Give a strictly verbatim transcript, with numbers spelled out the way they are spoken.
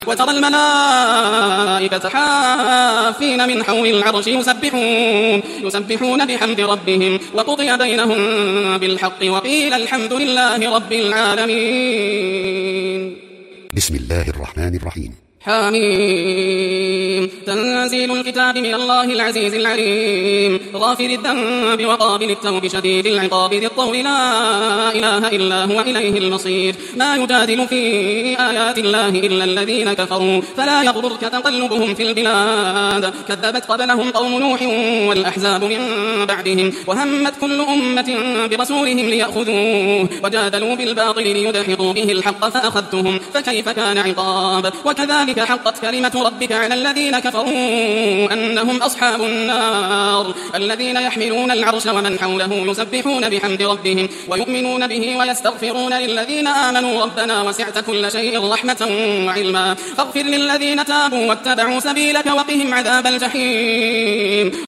وترى الملائكة حافين من حول العرش يسبحون, يسبحون بحمد ربهم وقضي بينهم بالحق وقيل الحمد لله رب العالمين. بسم الله الرحمن الرحيم. حميم. تنزيل الكتاب من الله العزيز العليم غافر الذنب وقابل التوب شديد العقاب ذي الطول لا إله إلا هو إليه المصير. ما يجادل في آيات الله إلا الذين كفروا فلا يغررك تقلبهم في البلاد. كذبت قبلهم قوم نوح والأحزاب من بعدهم وهمت كل أمة برسولهم ليأخذوه وجادلوا بالباطل ليدحضوا به الحق فأخذتهم فكيف كان عقاب. وكذلك حقت كلمة ربك على الذين كفروا أنهم أصحاب النار الذين يحملون العرش ومن حوله يسبحون بحمد ربهم ويؤمنون به ويستغفرون للذين آمنوا ربنا وسعت كل شيء رحمة وعلما فاغفر للذين تابوا واتبعوا سبيلك وقهم عذاب الجحيم.